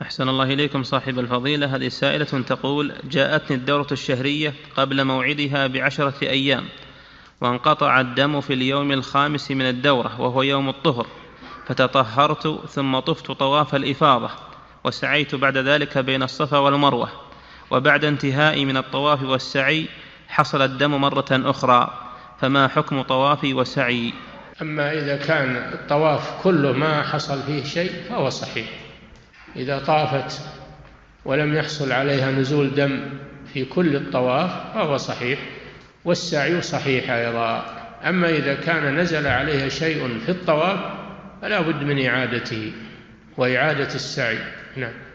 أحسن الله إليكم صاحب الفضيلة. هذه سائلة تقول: جاءتني الدورة الشهرية قبل موعدها ب10 أيام، وانقطع الدم في اليوم الخامس من الدورة وهو يوم الطهر، فتطهرت ثم طفت طواف الإفاضة وسعيت بعد ذلك بين الصفا والمروة، وبعد انتهائي من الطواف والسعي حصل الدم مرة أخرى، فما حكم طوافي وسعي؟ أما إذا كان الطواف كله ما حصل فيه شيء فهو صحيح. إذا طافت ولم يحصل عليها نزول دم في كل الطواف فهو صحيح، والسعي صحيح أيضا. أما إذا كان نزل عليها شيء في الطواف فلا بد من إعادته وإعادة السعي. نعم.